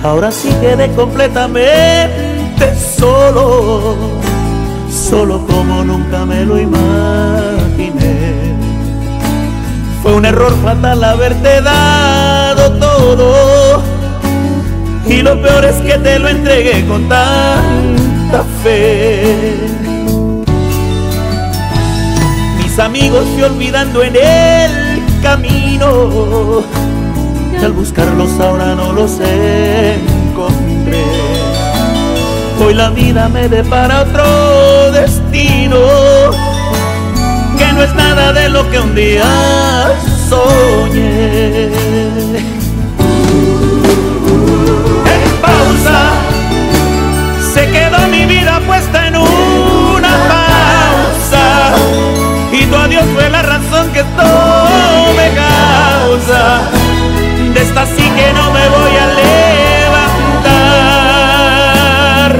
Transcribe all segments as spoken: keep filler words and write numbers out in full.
Ahora sí quedé completamente solo, solo como nunca me lo imaginé. Fue un error fatal haberte dado todo, y lo peor es que te lo entregué con tanta fe. Mis amigos fui olvidando en el camino, y al buscarlos ahora no los encontré. Hoy la vida me depara otro destino, que no es nada de lo que un día soñé. En pausa se quedó mi vida puesta en una pausa, y tu adiós fue la razón que todo me causa. De esta sí que no me voy a levantar.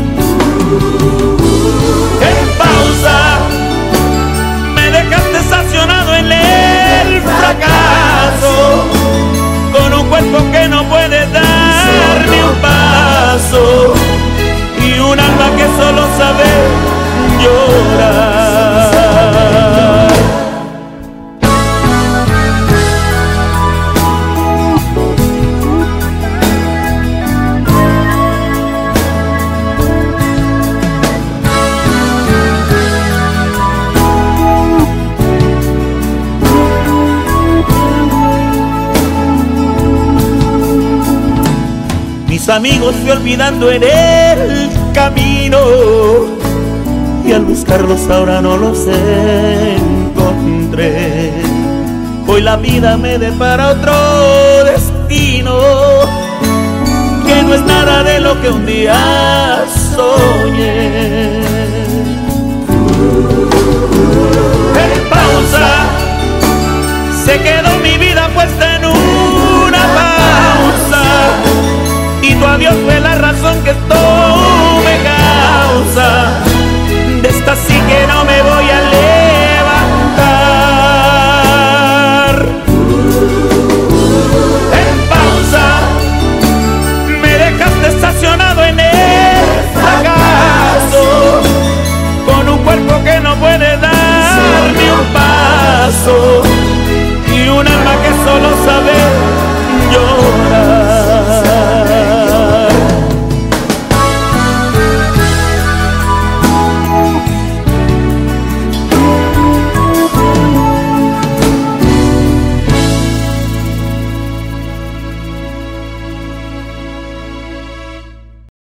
En pausa me dejaste estacionado en el fracaso, con un cuerpo que no puede dar ni un paso, y un alma que solo sabe llorar. Mis amigos fui olvidando en el camino, y al buscarlos ahora no los encontré. Hoy la vida me depara otro destino, que no es nada de lo que un día soñé.